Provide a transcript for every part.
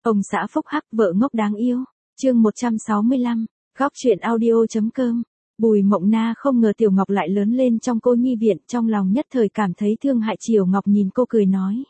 Ông xã phúc hắc vợ ngốc đáng yêu. Chương 165, góc truyện audio.com. Bùi Mộng Na không ngờ Tiểu Ngọc lại lớn lên trong cô nhi viện, trong lòng nhất thời cảm thấy thương hại. Triều Ngọc nhìn cô cười nói.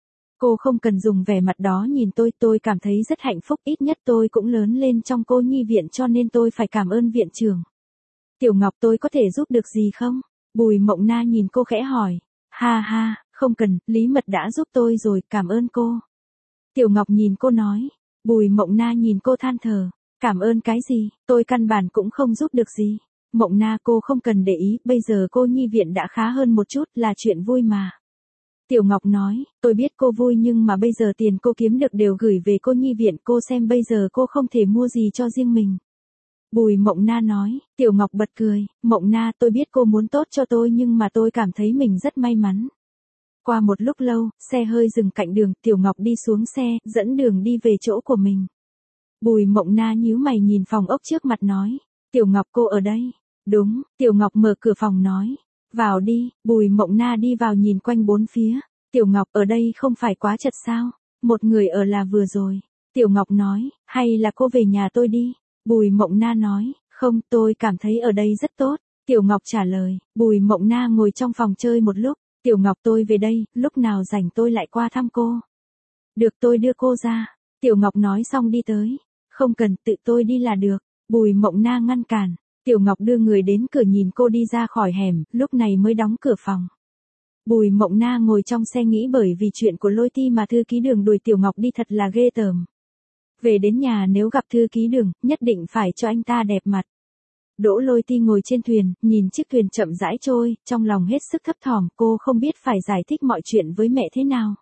Cô không cần dùng vẻ mặt đó nhìn tôi cảm thấy rất hạnh phúc, ít nhất tôi cũng lớn lên trong cô nhi viện cho nên tôi phải cảm ơn viện trưởng. Tiểu Ngọc, tôi có thể giúp được gì không? Bùi Mộng Na nhìn cô khẽ hỏi. Ha ha, không cần, Lý Mật đã giúp tôi rồi, cảm ơn cô. Tiểu Ngọc nhìn cô nói. Bùi Mộng Na nhìn cô than thở. Cảm ơn cái gì, tôi căn bản cũng không giúp được gì. Mộng Na, cô không cần để ý, bây giờ cô nhi viện đã khá hơn một chút, là chuyện vui mà. Tiểu Ngọc nói, tôi biết cô vui nhưng mà bây giờ tiền cô kiếm được đều gửi về cô nhi viện, cô xem bây giờ cô không thể mua gì cho riêng mình. Bùi Mộng Na nói. Tiểu Ngọc bật cười. Mộng Na, tôi biết cô muốn tốt cho tôi nhưng mà tôi cảm thấy mình rất may mắn. Qua một lúc lâu, xe hơi dừng cạnh đường, Tiểu Ngọc đi xuống xe, dẫn đường đi về chỗ của mình. Bùi Mộng Na nhíu mày nhìn phòng ốc trước mặt nói. Tiểu Ngọc, cô ở đây? Đúng. Tiểu Ngọc mở cửa phòng nói. Vào đi. Bùi Mộng Na đi vào nhìn quanh bốn phía. Tiểu Ngọc, ở đây không phải quá chật sao? Một người ở là vừa rồi. Tiểu Ngọc nói, hay là cô về nhà tôi đi? Bùi Mộng Na nói, không, tôi cảm thấy ở đây rất tốt. Tiểu Ngọc trả lời. Bùi Mộng Na ngồi trong phòng chơi một lúc. Tiểu Ngọc, tôi về đây, lúc nào rảnh tôi lại qua thăm cô. Được, tôi đưa cô ra. Tiểu Ngọc nói xong đi tới. Không cần, tự tôi đi là được. Bùi Mộng Na ngăn cản. Tiểu Ngọc đưa người đến cửa nhìn cô đi ra khỏi hẻm, lúc này mới đóng cửa phòng. Bùi Mộng Na ngồi trong xe nghĩ bởi vì chuyện của Lôi Ti mà thư ký Đường đuổi Tiểu Ngọc đi thật là ghê tởm. Về đến nhà nếu gặp thư ký Đường, nhất định phải cho anh ta đẹp mặt. Đỗ Lôi Ti ngồi trên thuyền, nhìn chiếc thuyền chậm rãi trôi, trong lòng hết sức thấp thỏm, cô không biết phải giải thích mọi chuyện với mẹ thế nào.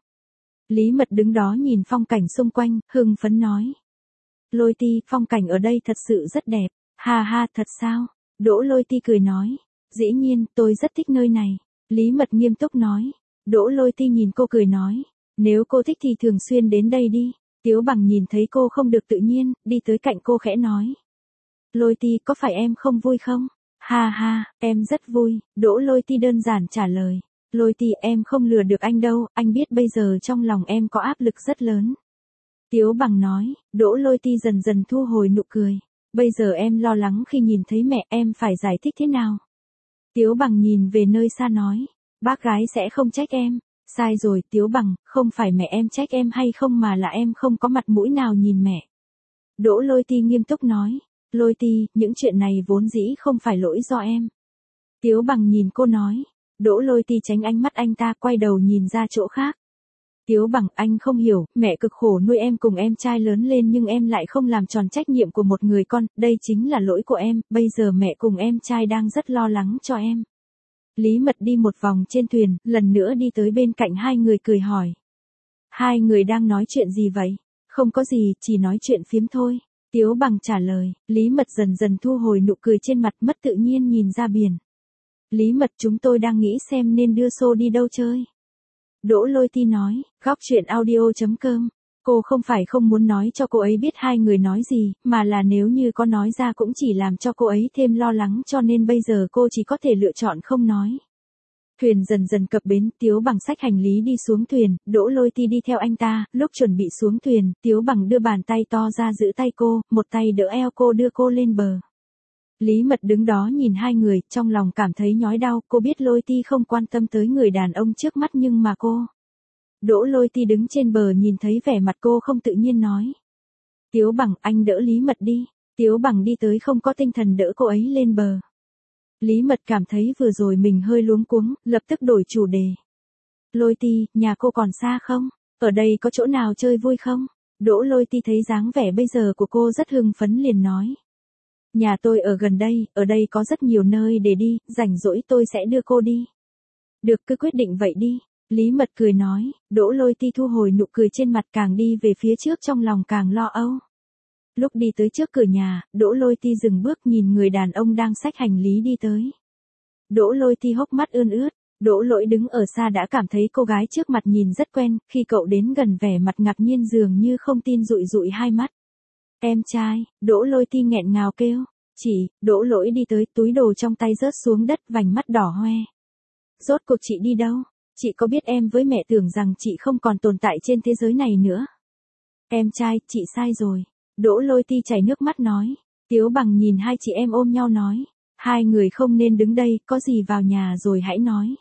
Lý Mật đứng đó nhìn phong cảnh xung quanh, hưng phấn nói. Lôi Ti, phong cảnh ở đây thật sự rất đẹp. Ha ha, thật sao? Đỗ Lôi Ti cười nói. Dĩ nhiên, tôi rất thích nơi này. Lý Mật nghiêm túc nói. Đỗ Lôi Ti nhìn cô cười nói. Nếu cô thích thì thường xuyên đến đây đi. Tiếu Bằng nhìn thấy cô không được tự nhiên, đi tới cạnh cô khẽ nói. Lôi Ti, có phải em không vui không? Ha ha, em rất vui. Đỗ Lôi Ti đơn giản trả lời. Lôi Ti, em không lừa được anh đâu, anh biết bây giờ trong lòng em có áp lực rất lớn. Tiếu Bằng nói. Đỗ Lôi Ti dần dần thu hồi nụ cười. Bây giờ em lo lắng khi nhìn thấy mẹ, em phải giải thích thế nào? Tiếu Bằng nhìn về nơi xa nói. Bác gái sẽ không trách em. Sai rồi, Tiếu Bằng, không phải mẹ em trách em hay không mà là em không có mặt mũi nào nhìn mẹ. Đỗ Lôi Ti nghiêm túc nói. Lôi Ti, những chuyện này vốn dĩ không phải lỗi do em. Tiếu Bằng nhìn cô nói. Đỗ Lôi Ti tránh ánh mắt anh ta, quay đầu nhìn ra chỗ khác. Tiếu Bằng, anh không hiểu, mẹ cực khổ nuôi em cùng em trai lớn lên nhưng em lại không làm tròn trách nhiệm của một người con, đây chính là lỗi của em, bây giờ mẹ cùng em trai đang rất lo lắng cho em. Lý Mật đi một vòng trên thuyền, lần nữa đi tới bên cạnh hai người cười hỏi. Hai người đang nói chuyện gì vậy? Không có gì, chỉ nói chuyện phiếm thôi. Tiếu Bằng trả lời. Lý Mật dần dần thu hồi nụ cười trên mặt, mất tự nhiên nhìn ra biển. Lý Mật, chúng tôi đang nghĩ xem nên đưa Xô đi đâu chơi. Đỗ Lôi Ti nói. Góc truyện audio.com. Cô không phải không muốn nói cho cô ấy biết hai người nói gì, mà là nếu như có nói ra cũng chỉ làm cho cô ấy thêm lo lắng cho nên bây giờ cô chỉ có thể lựa chọn không nói. Thuyền dần dần cập bến, Tiếu Bằng xách hành lý đi xuống thuyền, Đỗ Lôi Ti đi theo anh ta, lúc chuẩn bị xuống thuyền, Tiếu Bằng đưa bàn tay to ra giữ tay cô, một tay đỡ eo cô đưa cô lên bờ. Lý Mật đứng đó nhìn hai người, trong lòng cảm thấy nhói đau, cô biết Lôi Ti không quan tâm tới người đàn ông trước mắt nhưng mà cô. Đỗ Lôi Ti đứng trên bờ nhìn thấy vẻ mặt cô không tự nhiên nói. Tiếu Bằng, anh đỡ Lý Mật đi. Tiếu Bằng đi tới không có tinh thần đỡ cô ấy lên bờ. Lý Mật cảm thấy vừa rồi mình hơi luống cuống, lập tức đổi chủ đề. Lôi Ti, nhà cô còn xa không? Ở đây có chỗ nào chơi vui không? Đỗ Lôi Ti thấy dáng vẻ bây giờ của cô rất hưng phấn liền nói. Nhà tôi ở gần đây, ở đây có rất nhiều nơi để đi, rảnh rỗi tôi sẽ đưa cô đi. Được, cứ quyết định vậy đi. Lý Mật cười nói. Đỗ Lôi Ti thu hồi nụ cười trên mặt, càng đi về phía trước trong lòng càng lo âu. Lúc đi tới trước cửa nhà, Đỗ Lôi Ti dừng bước nhìn người đàn ông đang xách hành lý đi tới. Đỗ Lôi Ti hốc mắt ươn ướt. Đỗ Lỗi đứng ở xa đã cảm thấy cô gái trước mặt nhìn rất quen, khi cậu đến gần vẻ mặt ngạc nhiên dường như không tin dụi dụi hai mắt. Em trai, Đỗ Lôi Ti nghẹn ngào kêu. Chị, Đỗ Lỗi đi tới, túi đồ trong tay rớt xuống đất, vành mắt đỏ hoe. Rốt cuộc chị đi đâu? Chị có biết em với mẹ tưởng rằng chị không còn tồn tại trên thế giới này nữa. Em trai, chị sai rồi. Đỗ Lôi Ti chảy nước mắt nói. Tiếu Bằng nhìn hai chị em ôm nhau nói. Hai người không nên đứng đây, có gì vào nhà rồi hãy nói.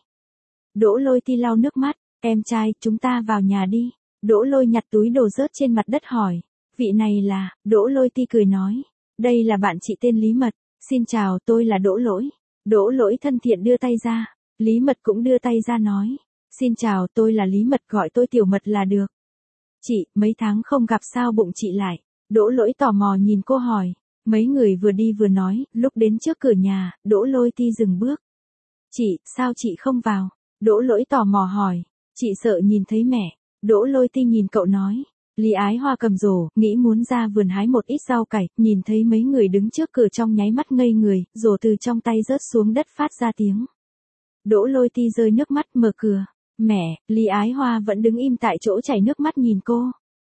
Đỗ Lôi Ti lau nước mắt. Em trai, chúng ta vào nhà đi. Đỗ Lôi nhặt túi đồ rớt trên mặt đất hỏi. Vị này là, Đỗ Lôi Ti cười nói. Đây là bạn chị tên Lý Mật. Xin chào, tôi là Đỗ Lỗi. Đỗ Lỗi thân thiện đưa tay ra. Lý Mật cũng đưa tay ra nói. Xin chào, tôi là Lý Mật, gọi tôi Tiểu Mật là được. Chị, mấy tháng không gặp sao bụng chị lại? Đỗ Lỗi tò mò nhìn cô hỏi. Mấy người vừa đi vừa nói, lúc đến trước cửa nhà, Đỗ Lôi Ti dừng bước. Chị, sao chị không vào? Đỗ Lỗi tò mò hỏi. Chị sợ nhìn thấy mẹ. Đỗ Lôi Ti nhìn cậu nói. Lý Ái Hoa cầm rổ, nghĩ muốn ra vườn hái một ít rau cải, nhìn thấy mấy người đứng trước cửa trong nháy mắt ngây người, rổ từ trong tay rớt xuống đất phát ra tiếng. Đỗ Lôi Ti rơi nước mắt mở cửa. Mẹ, Lý Ái Hoa vẫn đứng im tại chỗ chảy nước mắt nhìn cô.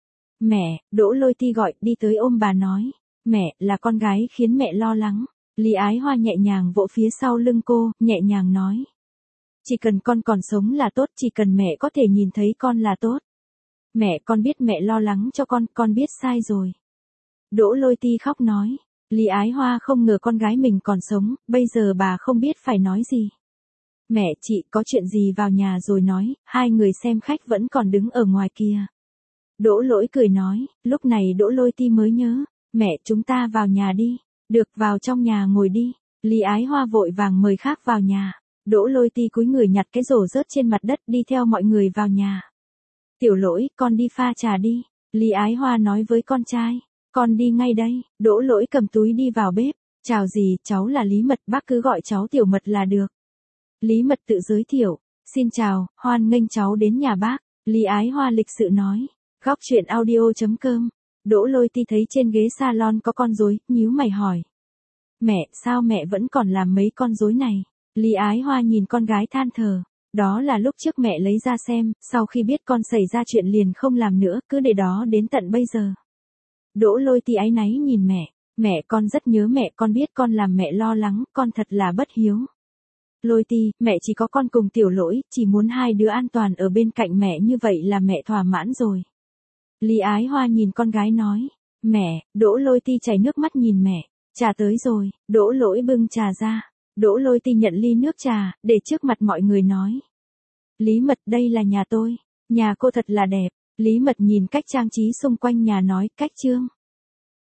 Mẹ, Đỗ Lôi Ti gọi, đi tới ôm bà nói. Mẹ, là con gái khiến mẹ lo lắng. Lý Ái Hoa nhẹ nhàng vỗ phía sau lưng cô, nhẹ nhàng nói. Chỉ cần con còn sống là tốt, chỉ cần mẹ có thể nhìn thấy con là tốt. Mẹ, con biết mẹ lo lắng cho con biết sai rồi. Đỗ Lôi Ti khóc nói. Lý Ái Hoa không ngờ con gái mình còn sống, bây giờ bà không biết phải nói gì. Mẹ, chị có chuyện gì vào nhà rồi nói, hai người xem khách vẫn còn đứng ở ngoài kia. Đỗ Lỗi cười nói, lúc này Đỗ Lôi Ti mới nhớ. Mẹ, chúng ta vào nhà đi. Được, vào trong nhà ngồi đi. Lý Ái Hoa vội vàng mời khác vào nhà. Đỗ Lôi Ti cúi người nhặt cái rổ rớt trên mặt đất đi theo mọi người vào nhà. Tiểu Lỗi, con đi pha trà đi. Lý Ái Hoa nói với con trai. Con đi ngay đây. Đỗ Lỗi cầm túi đi vào bếp. Chào dì, cháu là Lý Mật, bác cứ gọi cháu Tiểu Mật là được. Lý Mật tự giới thiệu. Xin chào, hoan nghênh cháu đến nhà bác. Lý Ái Hoa lịch sự nói. Góc truyện audio.com. Đỗ Lôi Ti thấy trên ghế salon có con rối, nhíu mày hỏi. Mẹ, sao mẹ vẫn còn làm mấy con rối này? Lý Ái Hoa nhìn con gái than thở. Đó là lúc trước mẹ lấy ra xem, sau khi biết con xảy ra chuyện liền không làm nữa, cứ để đó đến tận bây giờ. Đỗ Lôi Ti áy náy nhìn mẹ. Mẹ, con rất nhớ mẹ, con biết con làm mẹ lo lắng, con thật là bất hiếu. Lôi Ti, mẹ chỉ có con cùng Tiểu Lỗi, chỉ muốn hai đứa an toàn ở bên cạnh mẹ như vậy là mẹ thỏa mãn rồi. Lý Ái Hoa nhìn con gái nói. Mẹ, Đỗ Lôi Ti chảy nước mắt nhìn mẹ. Trà tới rồi, Đỗ Lỗi bưng trà ra. Đỗ Lôi Ti nhận ly nước trà, để trước mặt mọi người nói. Lý Mật, đây là nhà tôi. Nhà cô thật là đẹp. Lý Mật nhìn cách trang trí xung quanh nhà nói, cách trương.